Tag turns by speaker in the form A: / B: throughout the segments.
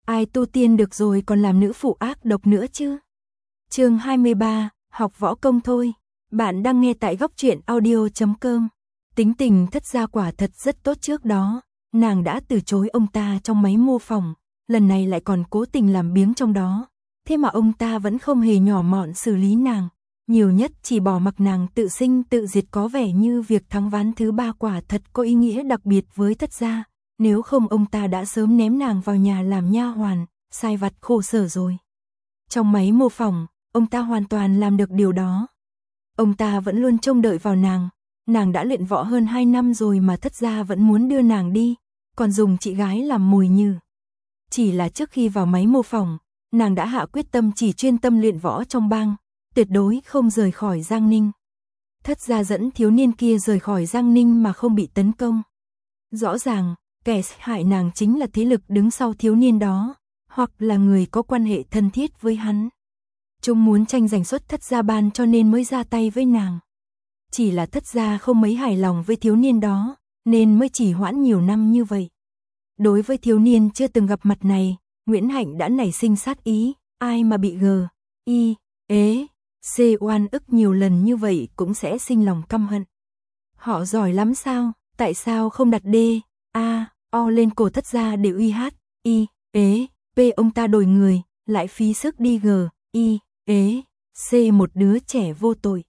A: ai tu tiên được rồi còn làm nữ phụ ác độc nữa chứ. Chương 23, học võ công thôi. Bạn đang nghe tại góc truyện audio.com. Tính tình Thất Gia quả thật rất tốt, trước đó nàng đã từ chối ông ta trong máy mô phỏng, lần này lại còn cố tình làm biếng trong đó. Thế mà ông ta vẫn không hề nhỏ mọn xử lý nàng, nhiều nhất chỉ bỏ mặc nàng tự sinh tự diệt, có vẻ như việc thắng ván thứ ba quả thật có ý nghĩa đặc biệt với Thất Gia, nếu không ông ta đã sớm ném nàng vào nhà làm nha hoàn, sai vặt khổ sở rồi. Trong máy mô phỏng, ông ta hoàn toàn làm được điều đó. Ông ta vẫn luôn trông đợi vào nàng đã luyện võ hơn 2 năm rồi mà Thất Gia vẫn muốn đưa nàng đi, còn dùng chị gái làm mồi nhử. Chỉ là trước khi vào máy mô phỏng, nàng đã hạ quyết tâm chỉ chuyên tâm luyện võ trong bang, tuyệt đối không rời khỏi Giang Ninh. Thất Gia dẫn thiếu niên kia rời khỏi Giang Ninh mà không bị tấn công. Rõ ràng, kẻ hại nàng chính là thế lực đứng sau thiếu niên đó, hoặc là người có quan hệ thân thiết với hắn. Chúng muốn tranh giành suất Thất Gia ban cho nên mới ra tay với nàng. Chỉ là Thất Gia không mấy hài lòng với thiếu niên đó, nên mới chỉ hoãn nhiều năm như vậy. Đối với thiếu niên chưa từng gặp mặt này, Nguyễn Hạnh đã nảy sinh sát ý, ai mà bị C oan ức nhiều lần như vậy cũng sẽ sinh lòng căm hận. Họ giỏi lắm sao, tại sao không đặt O lên cổ Thất Gia để P ông ta đổi người, lại phí sức đi C một đứa trẻ vô tội.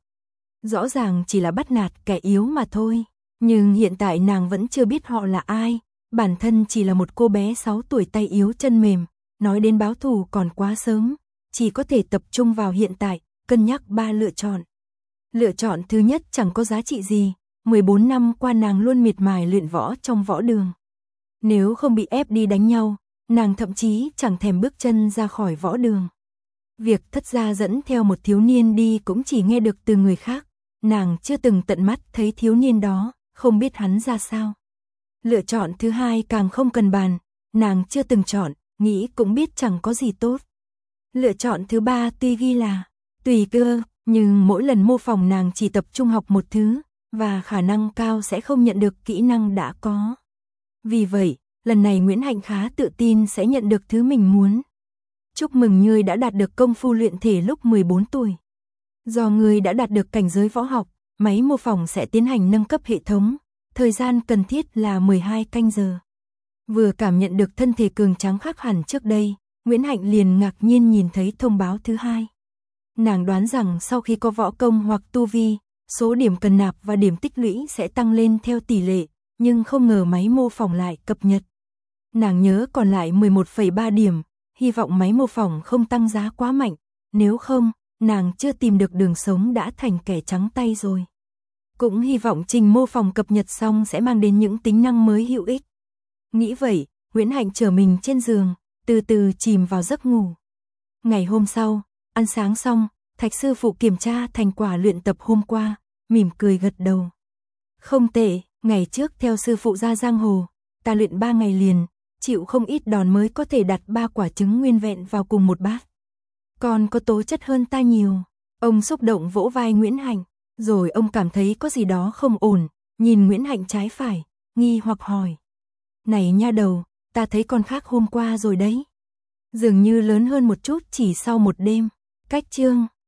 A: Rõ ràng chỉ là bắt nạt kẻ yếu mà thôi, nhưng hiện tại nàng vẫn chưa biết họ là ai, bản thân chỉ là một cô bé 6 tuổi tay yếu chân mềm, nói đến báo thù còn quá sớm, chỉ có thể tập trung vào hiện tại, cân nhắc 3 lựa chọn. Lựa chọn thứ nhất chẳng có giá trị gì, 14 năm qua nàng luôn miệt mài luyện võ trong võ đường. Nếu không bị ép đi đánh nhau, nàng thậm chí chẳng thèm bước chân ra khỏi võ đường. Việc Thất Gia dẫn theo một thiếu niên đi cũng chỉ nghe được từ người khác, nàng chưa từng tận mắt thấy thiếu niên đó, không biết hắn ra sao. Lựa chọn thứ hai càng không cần bàn, nàng chưa từng chọn, nghĩ cũng biết chẳng có gì tốt. Lựa chọn thứ ba tuy ghi là tùy cơ, nhưng mỗi lần mô phỏng nàng chỉ tập trung học một thứ, và khả năng cao sẽ không nhận được kỹ năng đã có. Vì vậy, lần này Nguyễn Hạnh khá tự tin sẽ nhận được thứ mình muốn. Chúc mừng ngươi đã đạt được công phu luyện thể lúc 14 tuổi. Do ngươi đã đạt được cảnh giới võ học, máy mô phỏng sẽ tiến hành nâng cấp hệ thống, thời gian cần thiết là 12 canh giờ. Vừa cảm nhận được thân thể cường tráng khác hẳn trước đây, Nguyễn Hạnh liền ngạc nhiên nhìn thấy thông báo thứ hai. Nàng đoán rằng sau khi có võ công hoặc tu vi, số điểm cần nạp và điểm tích lũy sẽ tăng lên theo tỷ lệ, nhưng không ngờ máy mô phỏng lại cập nhật. Nàng nhớ còn lại 11,3 điểm, hy vọng máy mô phỏng không tăng giá quá mạnh, nếu không, nàng chưa tìm được đường sống đã thành kẻ trắng tay rồi. Cũng hy vọng trình mô phỏng cập nhật xong sẽ mang đến những tính năng mới hữu ích. Nghĩ vậy, Nguyễn Hạnh trở mình trên giường, từ từ chìm vào giấc ngủ. Ngày hôm sau, ăn sáng xong, Thạch sư phụ kiểm tra thành quả luyện tập hôm qua, mỉm cười gật đầu. Không tệ, ngày trước theo sư phụ ra giang hồ, ta luyện 3 ngày liền, chịu không ít đòn mới có thể đặt 3 quả trứng nguyên vẹn vào cùng một bát. Còn có tố chất hơn ta nhiều. Ông xúc động vỗ vai Nguyễn Hạnh, rồi ông cảm thấy có gì đó không ổn, nhìn Nguyễn Hạnh trái phải, nghi hoặc hỏi. Này nha đầu, ta thấy con khác hôm qua rồi đấy. Dường như lớn hơn một chút chỉ sau một đêm. Cách chương